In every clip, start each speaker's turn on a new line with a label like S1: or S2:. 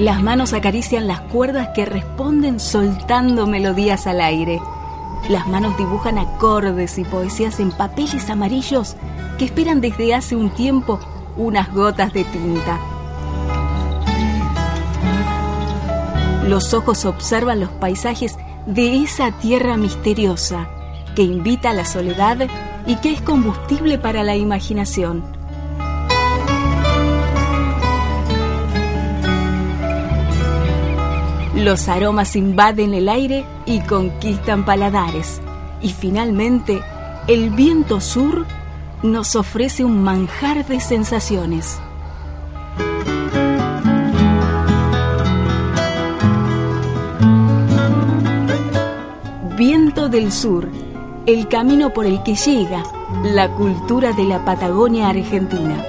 S1: Las manos acarician las cuerdas que responden soltando melodías al aire. Las manos dibujan acordes y poesías en papeles amarillos que esperan desde hace un tiempo unas gotas de tinta. Los ojos observan los paisajes de esa tierra misteriosa que invita a la soledad y que es combustible para la imaginación. Los aromas invaden el aire y conquistan paladares. Y finalmente, el viento sur nos ofrece un manjar de sensaciones. Viento del Sur, el camino por el que llega la cultura de la Patagonia argentina.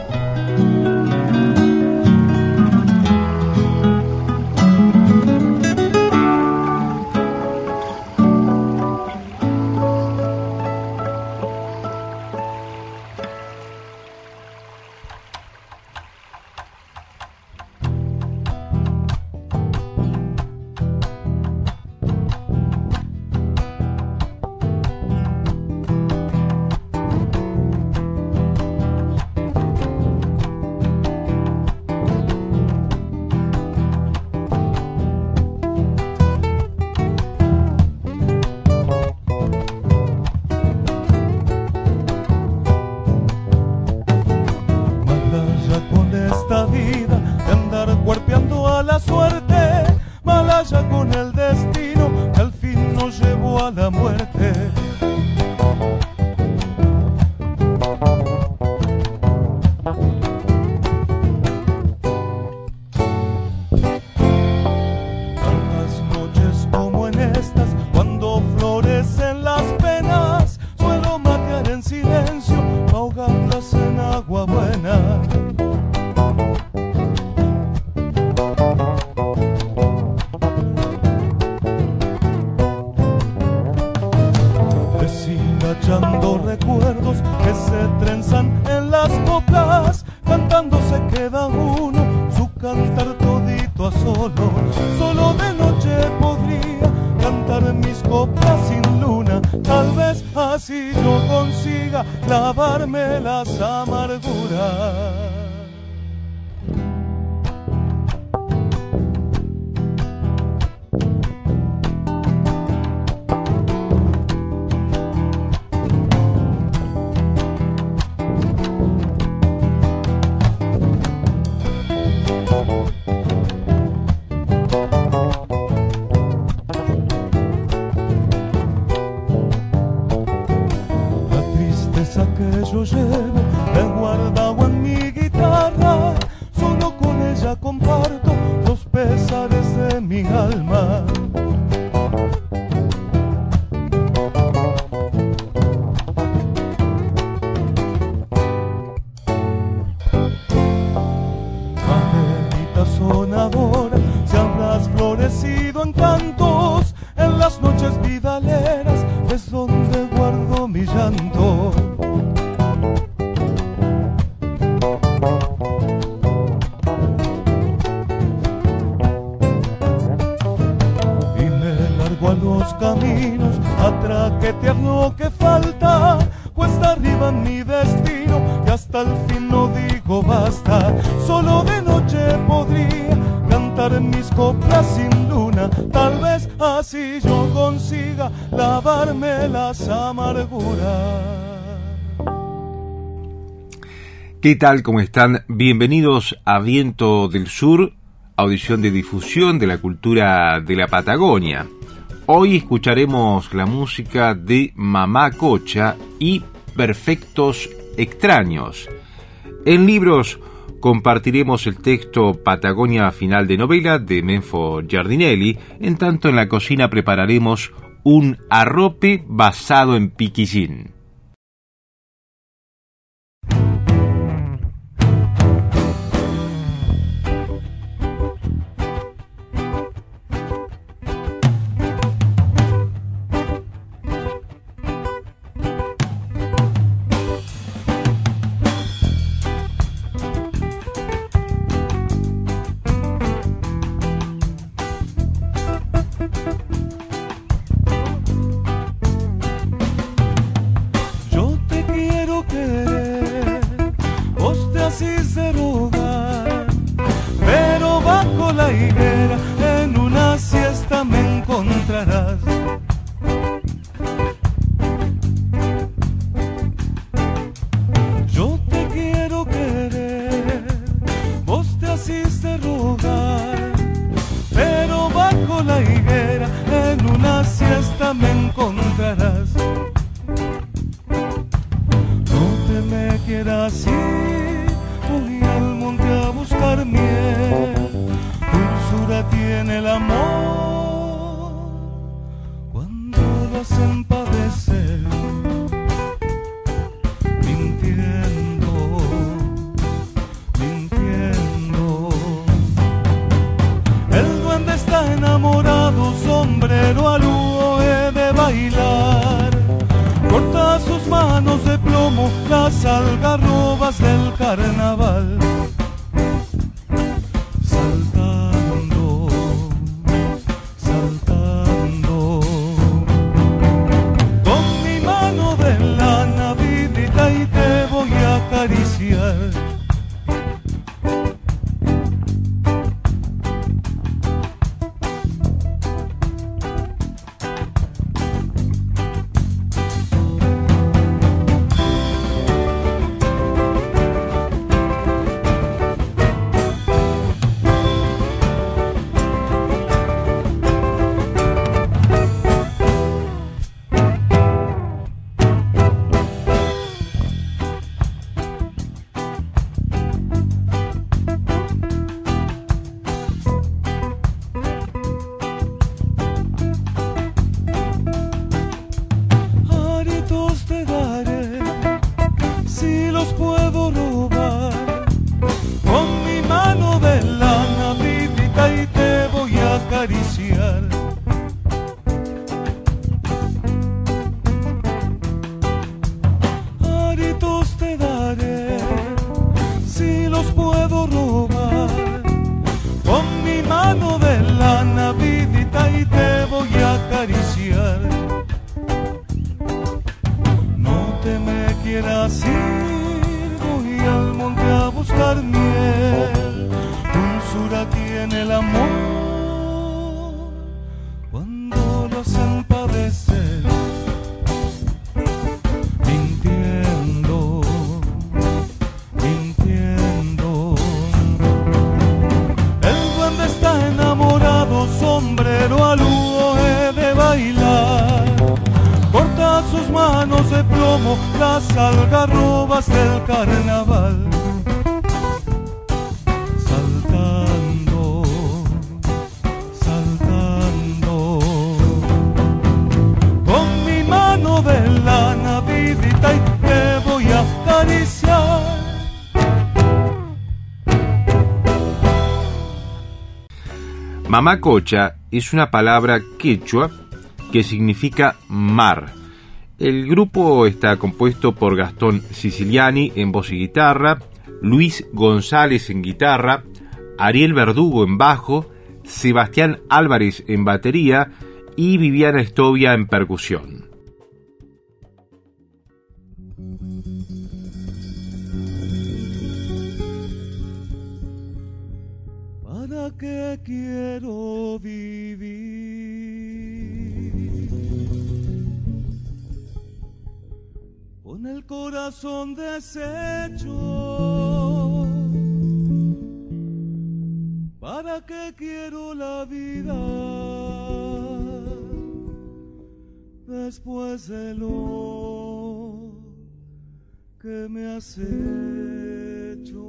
S2: Recuerdos que se trenzan en las coplas, cantando se queda uno, su cantar todito a solo. Solo de noche podría cantar mis coplas sin luna, tal vez así yo consiga lavarme las amarguras. Que yo llevo, he guardado en mi guitarra, solo con ella comparto los pesares de mi alma. Angelita sonadora, si habrás florecido en cantos, en las noches vidaleras es donde guardo mi llanto. A los caminos a traquetear lo que falta, cuesta arriba mi destino y hasta el fin no digo basta. Solo de noche podría cantar mis coplas sin luna, tal vez así yo consiga lavarme las amarguras.
S3: ¿Qué tal? ¿Cómo están? Bienvenidos a Viento del Sur, audición de difusión de la cultura de la Patagonia. Hoy escucharemos la música de Mamá Cocha y Perfectos Extraños. En libros compartiremos el texto Patagonia Final de Novela de Menfo Giardinelli, en tanto en la cocina prepararemos un arrope basado en piquillín.
S2: me encontrarás. No te me quieras ir, voy al monte a buscar miel. Dulzura tiene el amor cuando lo hacen padecer. Enamorado, sombrero al huo he de bailar. Corta sus manos de plomo las algarrobas del carnaval. Saltando, saltando, con mi mano de lana vidita y te voy a acariciar. Las algarrobas del carnaval. Saltando, saltando, con mi mano de lana vidita y te voy a acariciar.
S3: Mamacocha es una palabra quechua que significa mar. El grupo está compuesto por Gastón Siciliani en voz y guitarra, Luis González en guitarra, Ariel Verdugo en bajo, Sebastián Álvarez en batería y Viviana Estovia en percusión.
S2: ¿Para qué quiero vivir? Con el corazón deshecho, ¿para qué quiero la vida después de lo que me has hecho?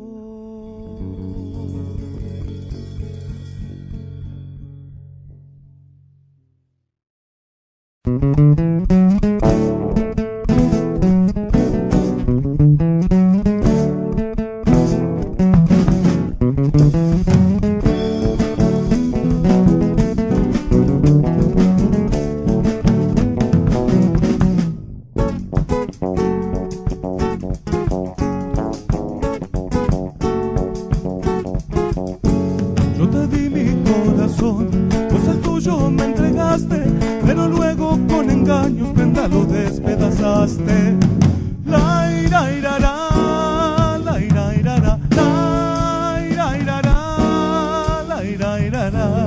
S2: Pero luego con engaños prenda lo despedazaste. La ira ira ra, la ira ira ra, la ira ira ra, la ira ira ra.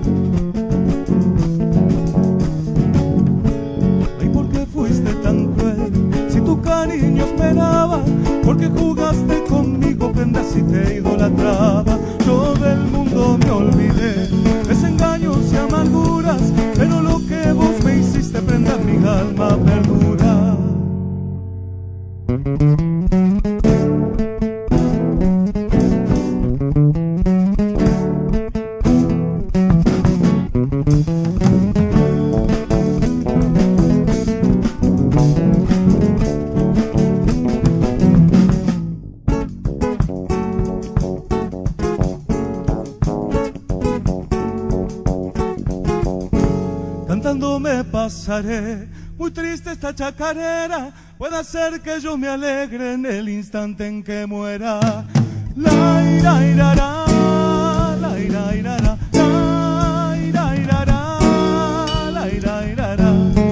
S2: Ay, ¿por qué fuiste tan cruel? Si tu cariño esperaba, porque jugaste conmigo, prendas y te idolatraba. Yo del mundo me olvidé, desengaños y amarguras, pero lo que vos me hiciste prender Pasaré, muy triste esta chacarera, puede hacer que yo me alegre en el instante en que muera. La ira irará, la ira irará, la ira irará, la ira irará.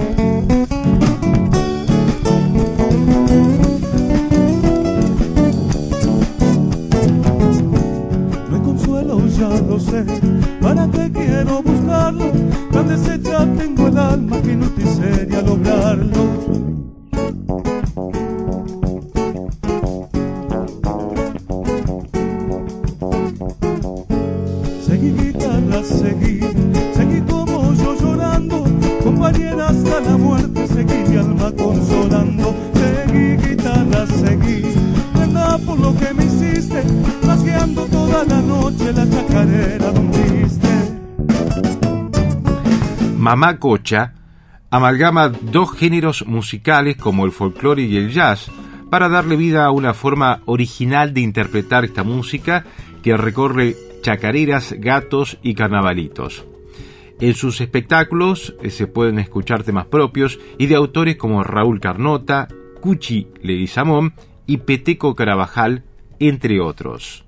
S2: No hay consuelo, ya lo sé, ¿para qué quiero buscarlo? Tan deshecha tengo el alma que inútil sería lograrlo. Seguí guitarra, seguí como yo llorando, compañera hasta la muerte, seguí mi alma consolando. Seguí guitarra, seguí, prenda por lo que me hiciste, rasgueando toda la noche la chacarera donde diste.
S3: Mamá Cocha amalgama dos géneros musicales como el folclore y el jazz para darle vida a una forma original de interpretar esta música que recorre chacareras, gatos y carnavalitos. En sus espectáculos se pueden escuchar temas propios y de autores como Raúl Carnota, Cuchi Leguizamón y Peteco Carabajal, entre otros.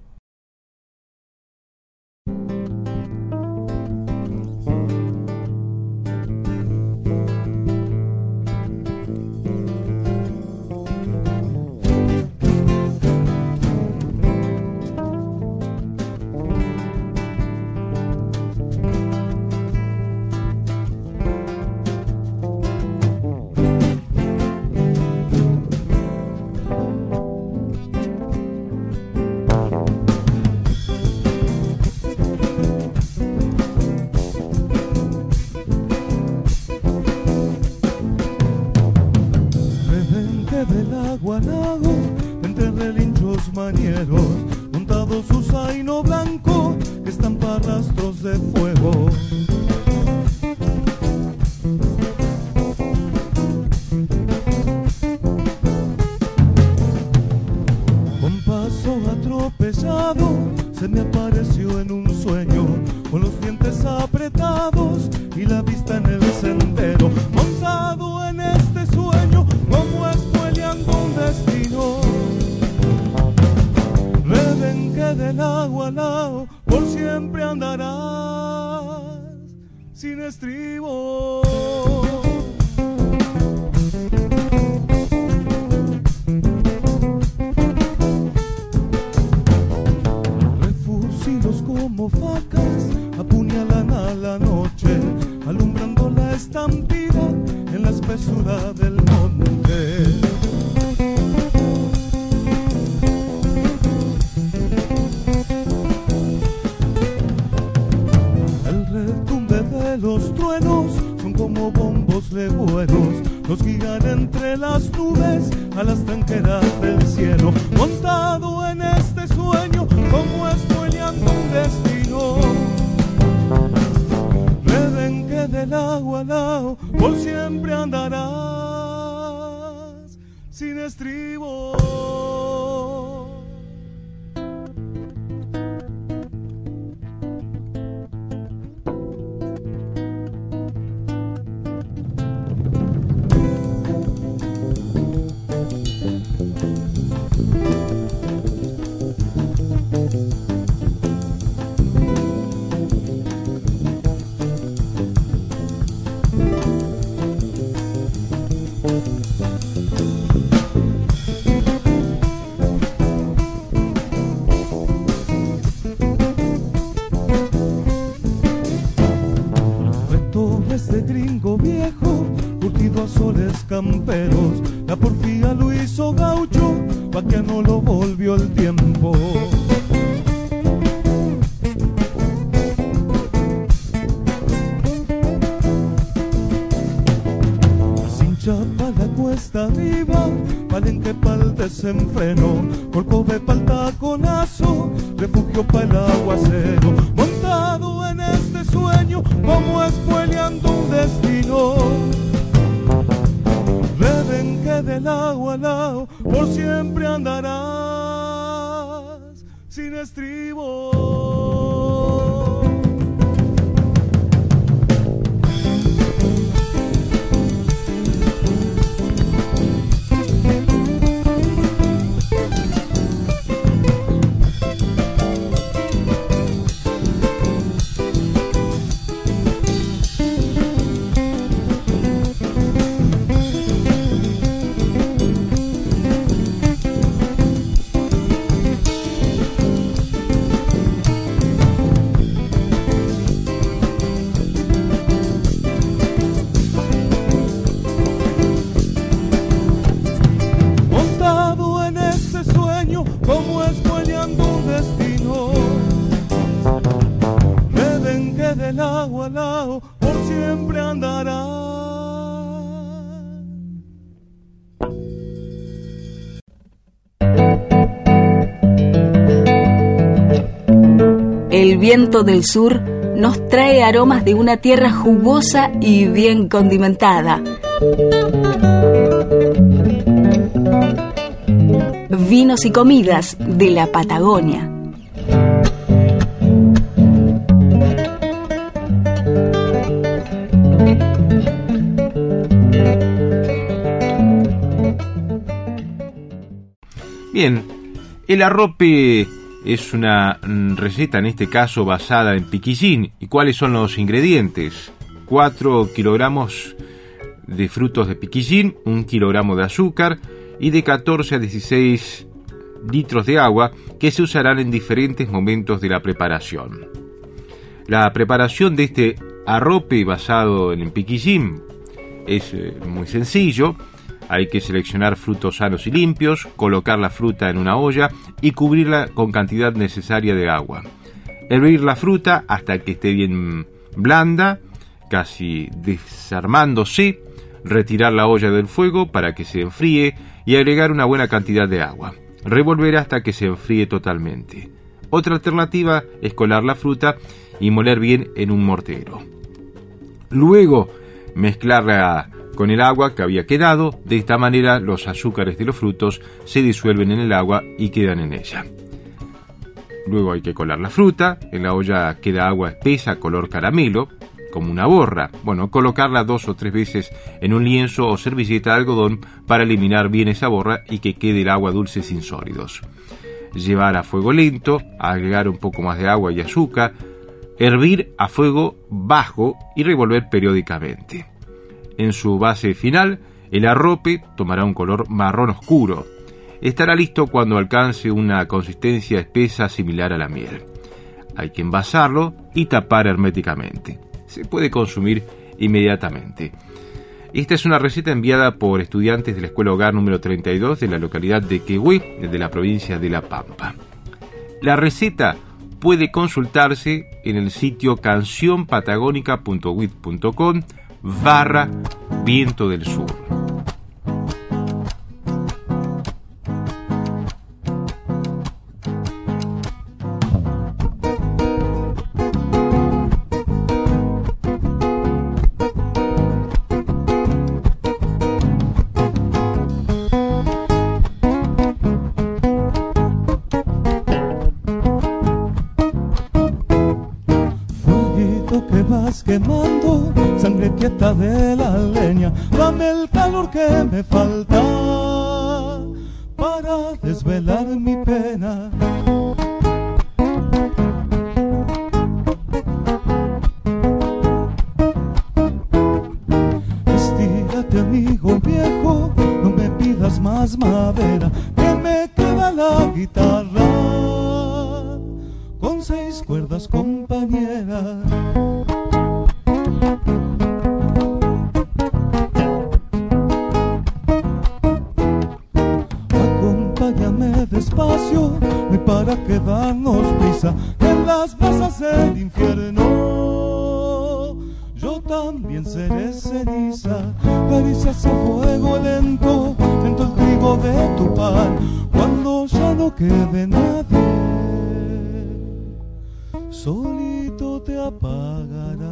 S2: Entre relinchos manieros, montados su zaino blanco, estampa rastros de fuego. Con paso atropellado, se me apareció en un sueño, con los dientes apretados y la vista en el sendero. Montado en este sueño, como escueleando un destino, rebenque del agua al lado, por siempre andarás sin estribo. Refusilos como facas apuñalan a la noche, alumbrando la estampida en la espesura del monte. El retumbe de los truenos son como bombos legüeros, nos guían entre las nubes a las tranqueras del cielo. Montado en este sueño, como espoleando un destino, rebenque del agua al lado, por siempre andarás sin estribo. Camperos, la porfía lo hizo gaucho, pa' que no lo volvió el tiempo. Sin Chapa la cuesta arriba, Palenque pa'l desenfreno, Corcove pa'l taconazo, refugio pa'l aguacero. Montado en este sueño, como espueleando un destino, Rebenque de lado a lado, por siempre andarás sin estribo. Como espoleando un destino, Rebenque del agua al lado, por siempre andará.
S1: El viento del sur nos trae aromas de una tierra jugosa y bien condimentada. Vinos y comidas de la Patagonia.
S3: Bien, el arrope es una receta, en este caso basada en piquillín. ¿Y cuáles son los ingredientes? 4 kilogramos de frutos de piquillín, 1 kilogramo de azúcar y de 14 a 16 litros de agua que se usarán en diferentes momentos de la preparación. La preparación de este arrope basado en el piquillín es muy sencillo. Hay que seleccionar frutos sanos y limpios, colocar la fruta en una olla y cubrirla con cantidad necesaria de agua. Hervir la fruta hasta que esté bien blanda, casi desarmándose, retirar la olla del fuego para que se enfríe y agregar una buena cantidad de agua. Revolver hasta que se enfríe totalmente. Otra alternativa es colar la fruta y moler bien en un mortero. Luego, mezclarla con el agua que había quedado. De esta manera, los azúcares de los frutos se disuelven en el agua y quedan en ella. Luego hay que colar la fruta. En la olla queda agua espesa, color caramelo, como una borra. Bueno, colocarla 2 o 3 veces en un lienzo o servilleta de algodón para eliminar bien esa borra y que quede el agua dulce sin sólidos. Llevar a fuego lento, agregar un poco más de agua y azúcar, hervir a fuego bajo y revolver periódicamente. En su base final, el arrope tomará un color marrón oscuro. Estará listo cuando alcance una consistencia espesa similar a la miel. Hay que envasarlo y tapar herméticamente. Se puede consumir inmediatamente. Esta es una receta enviada por estudiantes de la Escuela Hogar número 32 de la localidad de Quehue, de la provincia de La Pampa. La receta puede consultarse en el sitio cancionpatagónica.wit.com/Viento del Sur.
S2: Quemando, sangre quieta de la leña, dame el calor que me falta para desvelar mi pena. Estírate, amigo viejo, no me pidas más madera, que me queda la guitarra con 6 cuerdas, compañera. Despacio, no hay para que darnos prisa, en las brasas del infierno yo también seré ceniza, caricias a fuego lento, lento el trigo de tu pan, cuando ya no quede nadie, solito te apagará.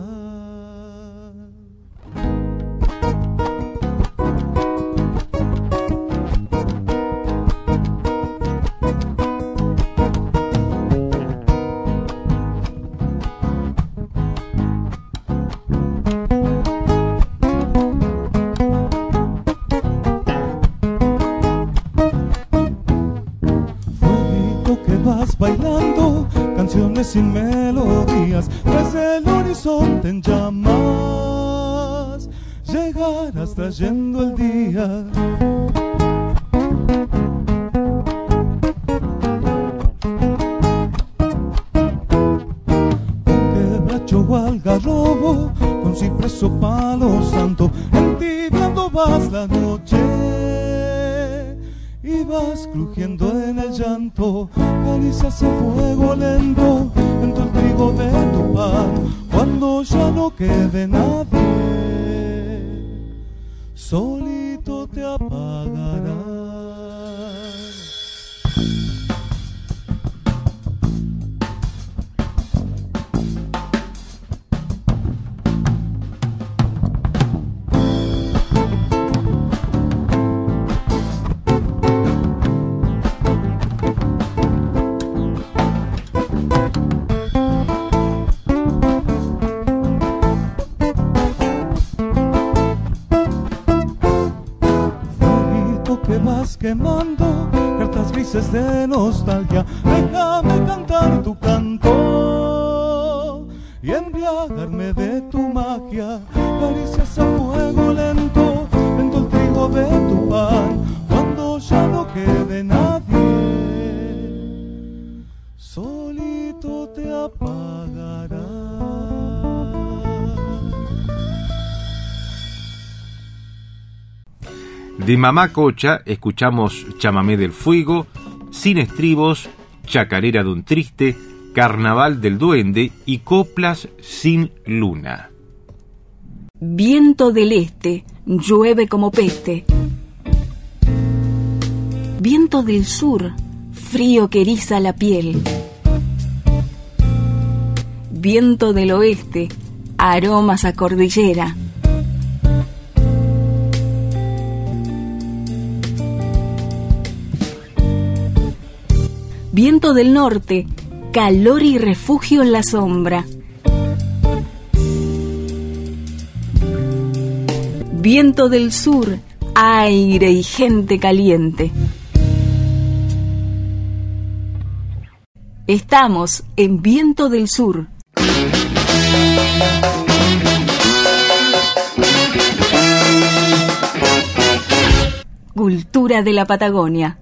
S2: Bailando canciones sin melodías, desde el horizonte en llamas llegarás trayendo el día. Con quebracho o algarrobo, con ciprés o palo santo, entibiando vas la noche y vas crujiendo en el llanto, caricias a fuego lento, lento el trigo de tu pan, cuando ya no quede nadie, solito te apagarás. Quemando cartas grises de nostalgia, déjame cantar tu canto y embriagarme de tu magia, caricias a fuego lento, lento el trigo de tu pan, cuando ya no quede nadie, solito te apagará.
S3: De Mamá Cocha escuchamos Chamamé del Fuego, Sin Estribos, Chacarera de un Triste, Carnaval del Duende y Coplas sin Luna.
S1: Viento del este, llueve como peste. Viento del sur, frío que eriza la piel. Viento del oeste, aromas a cordillera. Viento del norte, calor y refugio en la sombra. Viento del sur, aire y gente caliente. Estamos en Viento del Sur. Cultura de la Patagonia.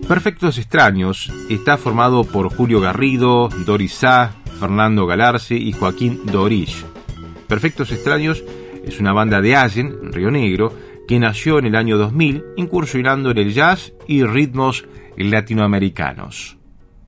S3: Perfectos Extraños está formado por Julio Garrido, Doris Sá, Fernando Galarce y Joaquín Dorich. Perfectos Extraños es una banda de Allen, Río Negro, que nació en el año 2000 incursionando en el jazz y ritmos latinoamericanos.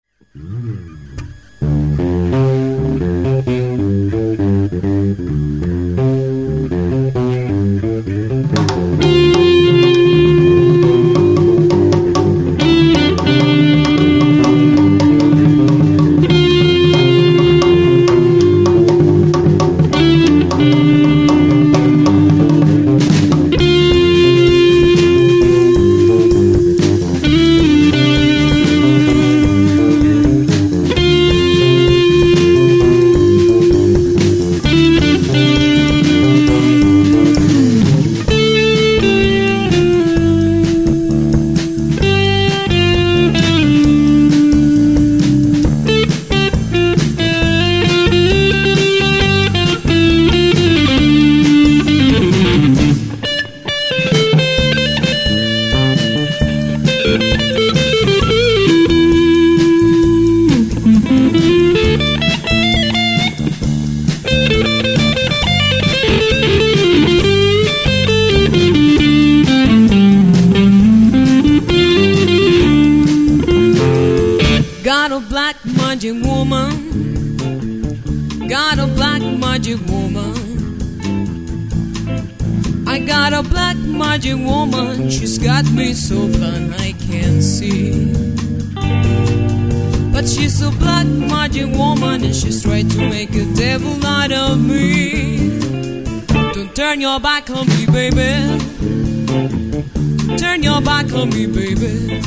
S4: Turn your back on me, baby. Turn your back on me, baby.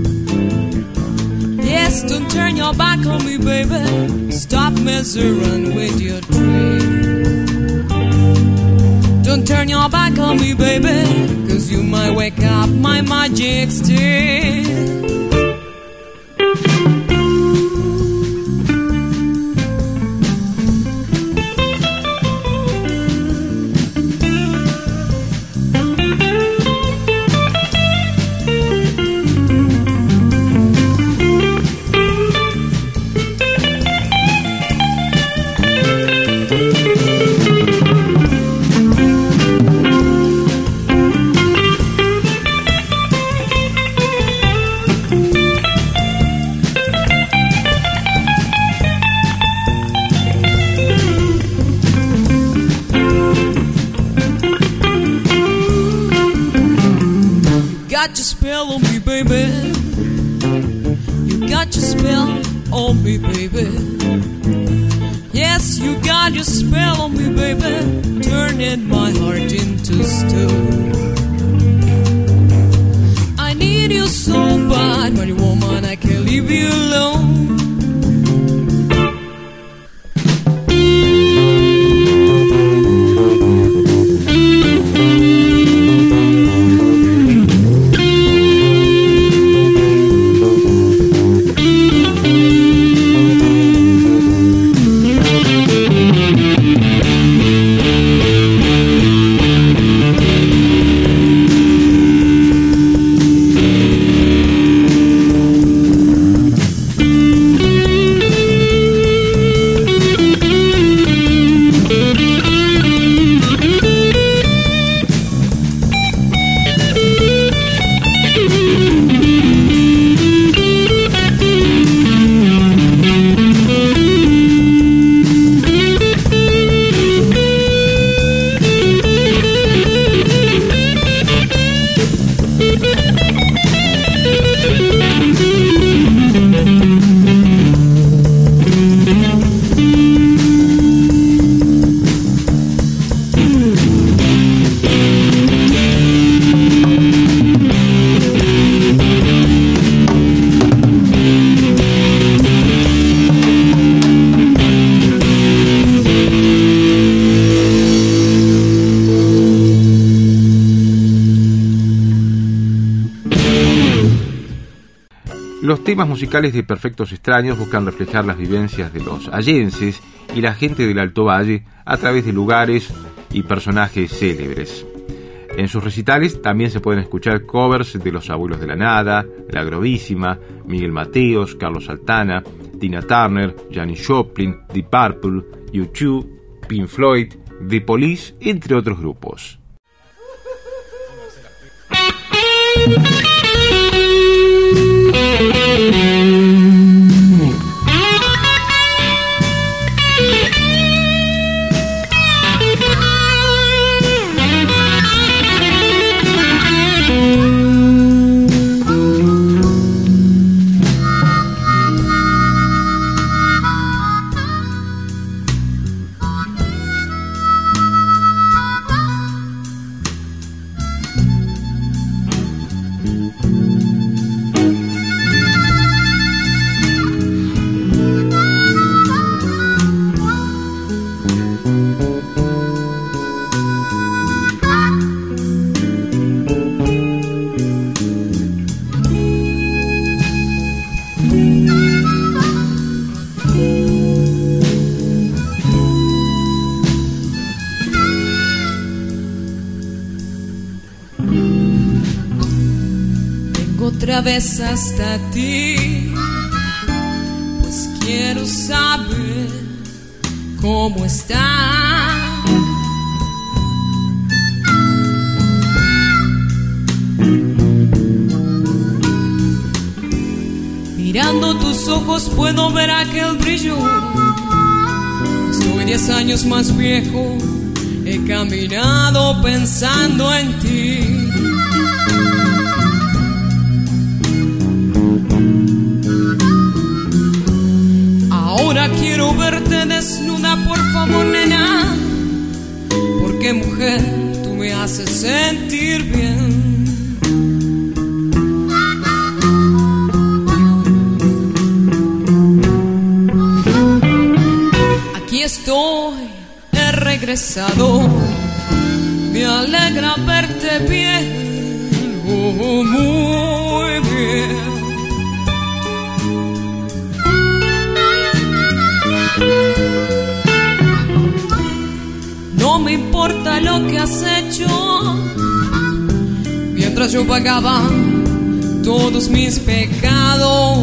S4: Yes, don't turn your back on me, baby. Stop messing around with your dream. Don't turn your back on me, baby, 'cause you might wake up my magic stick. got your spell on me, baby. You got your spell on me, baby. Yes, you got your spell on me, baby. Turning my heart into stone. I need you so bad, my woman, I can't leave you alone.
S3: Los temas musicales de Perfectos Extraños buscan reflejar las vivencias de los allenses y la gente del Alto Valle a través de lugares y personajes célebres. En sus recitales también se pueden escuchar covers de Los Abuelos de la Nada, La Grovísima, Miguel Mateos, Carlos Saltana, Tina Turner, Janis Joplin, Deep Purple, U2, Pink Floyd, The Police, entre otros grupos.
S4: Otra vez hasta ti, pues quiero saber cómo estás. Mirando tus ojos puedo ver aquel brillo. Estoy 10 años más viejo, he caminado pensando en ti. Ahora quiero verte desnuda, por favor, nena, porque mujer, tú me haces sentir bien. Aquí estoy, he regresado, me alegra verte bien, oh, muy bien. No me importa lo que has hecho, mientras yo pagaba todos mis pecados.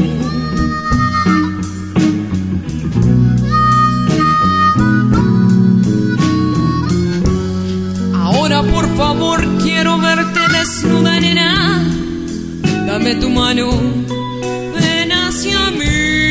S4: Ahora por favor quiero verte desnuda, nena, dame tu mano, ven hacia mí.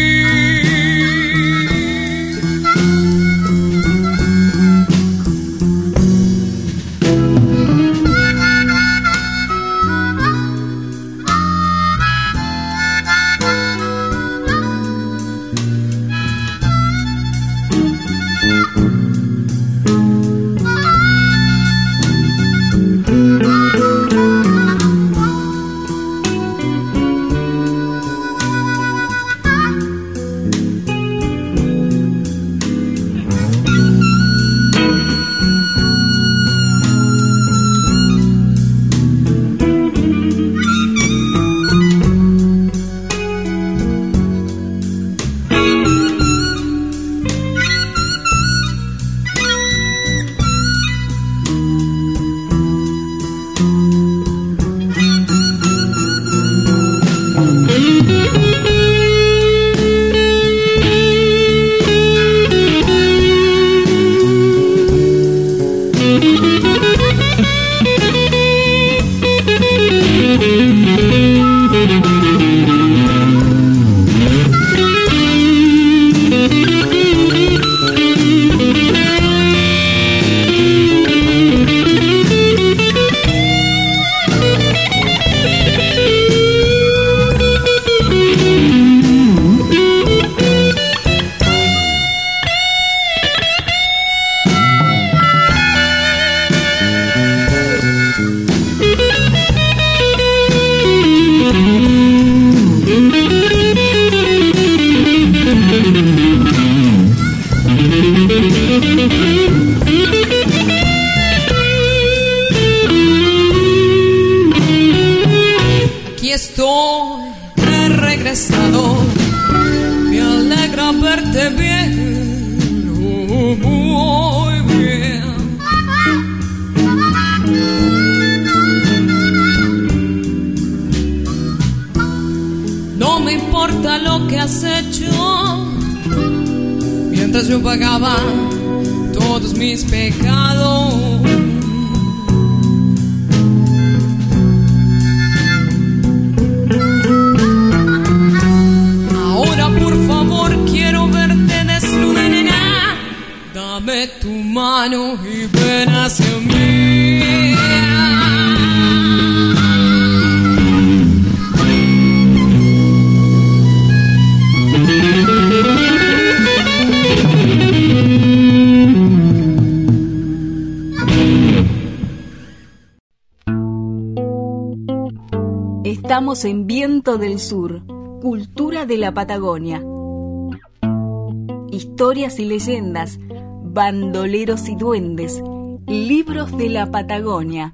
S4: Aquí estoy, he regresado, me alegra verte bien, oh, muy bien. me importa lo que has hecho, mientras yo pagaba todos mis pecados. Ahora por favor quiero verte desnuda, nena. Dame tu mano y ven hacia mí.
S1: Estamos en Viento del Sur, cultura de la Patagonia. Historias y leyendas, bandoleros y duendes, libros de la Patagonia.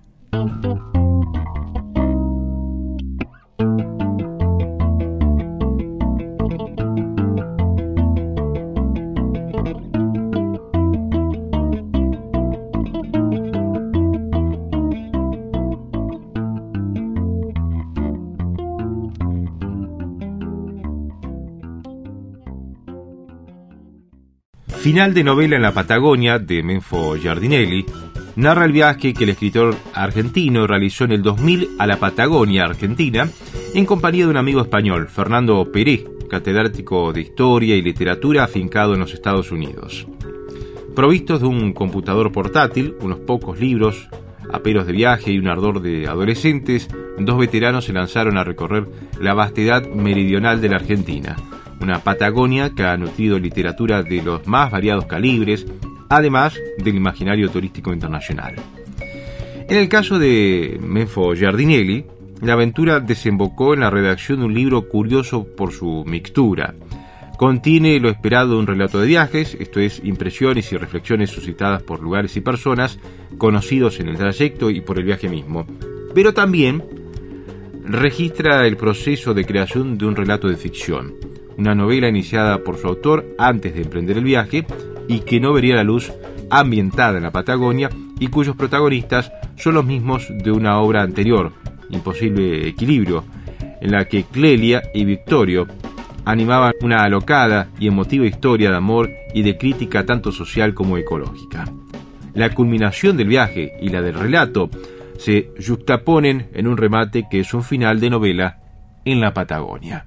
S3: Final de novela en la Patagonia, de Menfo Giardinelli, narra el viaje que el escritor argentino realizó en el 2000 a la Patagonia, Argentina, en compañía de un amigo español, Fernando Peré, catedrático de Historia y Literatura afincado en los Estados Unidos. Provistos de un computador portátil, unos pocos libros, aperos de viaje y un ardor de adolescentes, dos veteranos se lanzaron a recorrer la vastedad meridional de la Argentina, una Patagonia que ha nutrido literatura de los más variados calibres, además del imaginario turístico internacional. En el caso de Menfo Giardinelli, la aventura desembocó en la redacción de un libro curioso por su mixtura. Contiene lo esperado de un relato de viajes, esto es, impresiones y reflexiones suscitadas por lugares y personas conocidos en el trayecto y por el viaje mismo, pero también registra el proceso de creación de un relato de ficción, una novela iniciada por su autor antes de emprender el viaje y que no vería la luz, ambientada en la Patagonia y cuyos protagonistas son los mismos de una obra anterior, Imposible Equilibrio, en la que Clelia y Victorio animaban una alocada y emotiva historia de amor y de crítica tanto social como ecológica. La culminación del viaje y la del relato se yuxtaponen en un remate que es un final de novela en la Patagonia.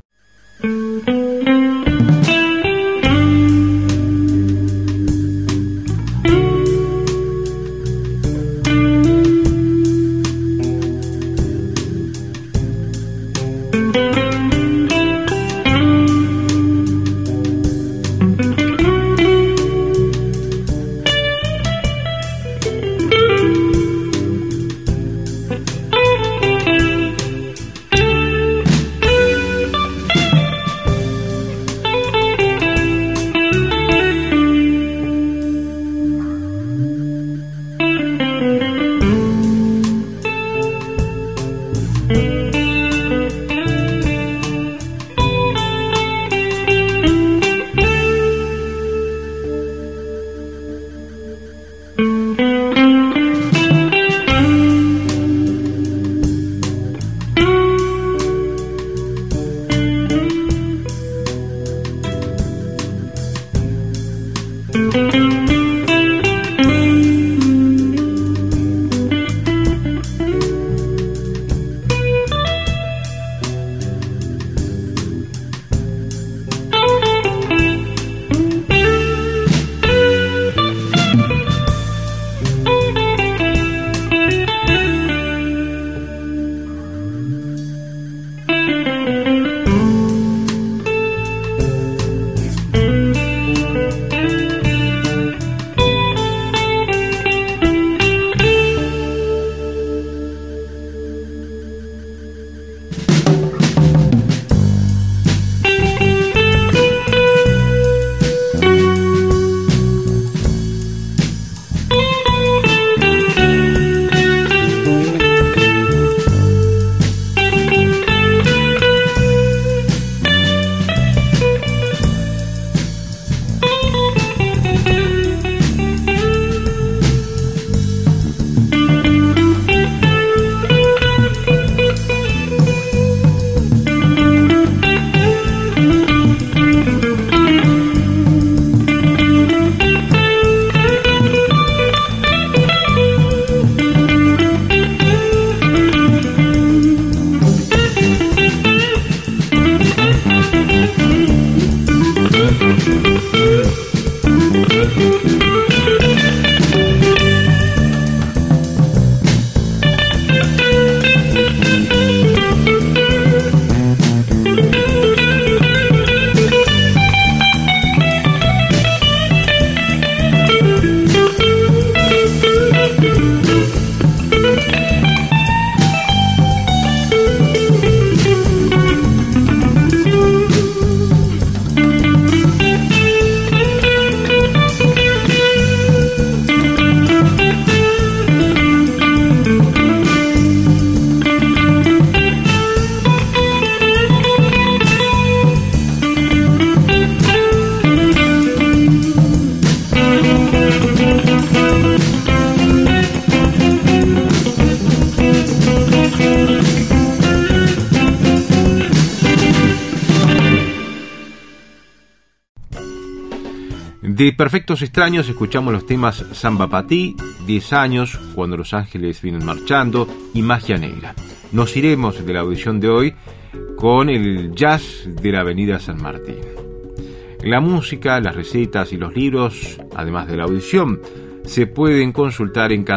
S3: De Perfectos Extraños escuchamos los temas Samba pa' ti, 10 años, Cuando los ángeles vienen marchando y Magia Negra. Nos iremos de la audición de hoy con el jazz de la Avenida San Martín. La música, las recetas y los libros, además de la audición, se pueden consultar en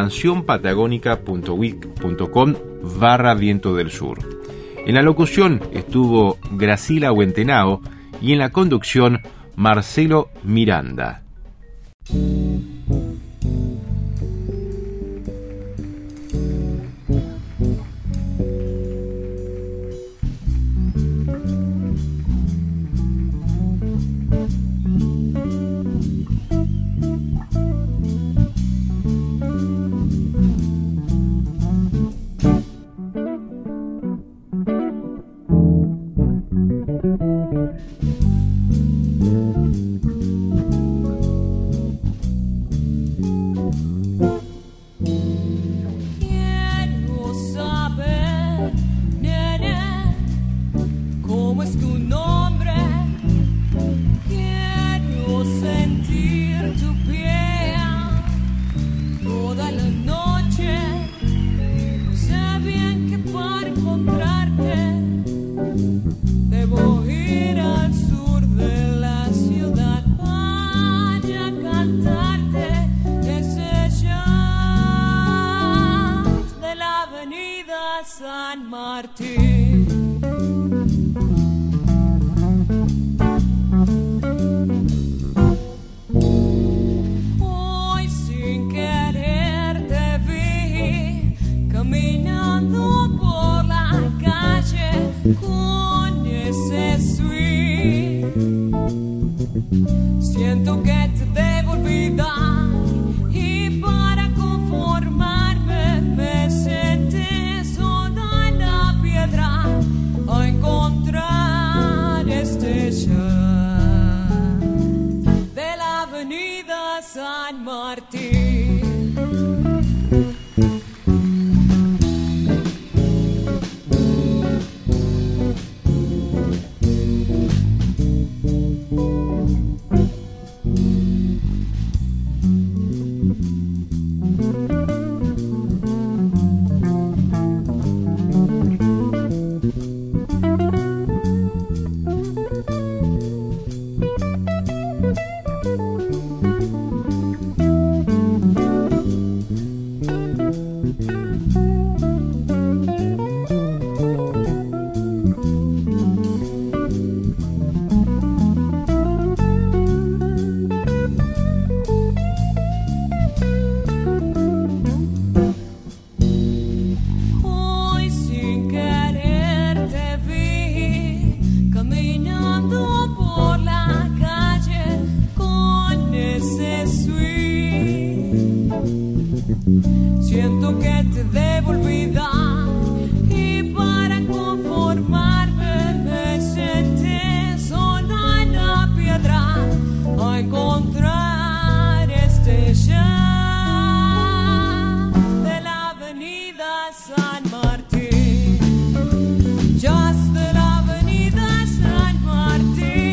S3: cancionpatagónica.wix.com/Viento del Sur. En la locución estuvo Graciela Huentenao y en la conducción Marcelo Miranda.
S4: San Martín. Hoy sin querer te vi caminando por la calle con ese swing. Siento que te debo olvidar y para conformarme me senté sola en la piedra a encontrar este jazz de la Avenida San Martín. Siento que te debo olvidar y para conformarme me senté sola en la piedra a encontrar este jazz de la Avenida San Martín. Jazz de la Avenida San Martín.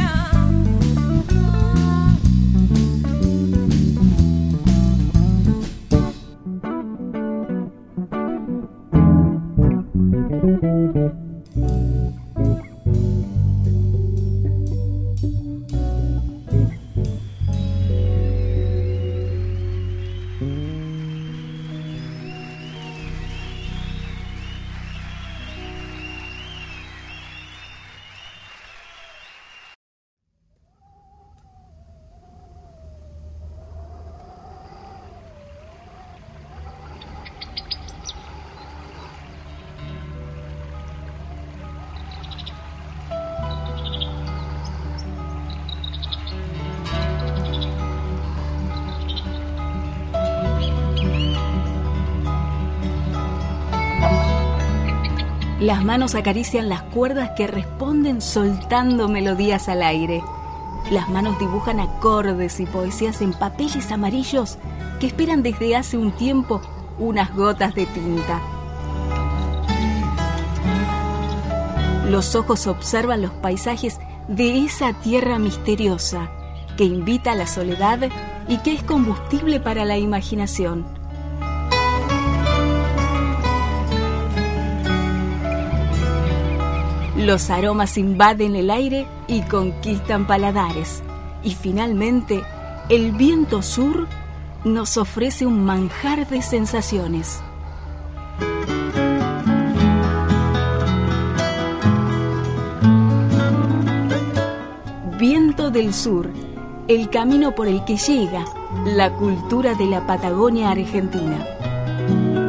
S1: Las manos acarician las cuerdas que responden soltando melodías al aire. Las manos dibujan acordes y poesías en papeles amarillos que esperan desde hace un tiempo unas gotas de tinta. Los ojos observan los paisajes de esa tierra misteriosa que invita a la soledad y que es combustible para la imaginación. Los aromas invaden el aire y conquistan paladares. Y finalmente, el viento sur nos ofrece un manjar de sensaciones. Viento del Sur, el camino por el que llega la cultura de la Patagonia Argentina.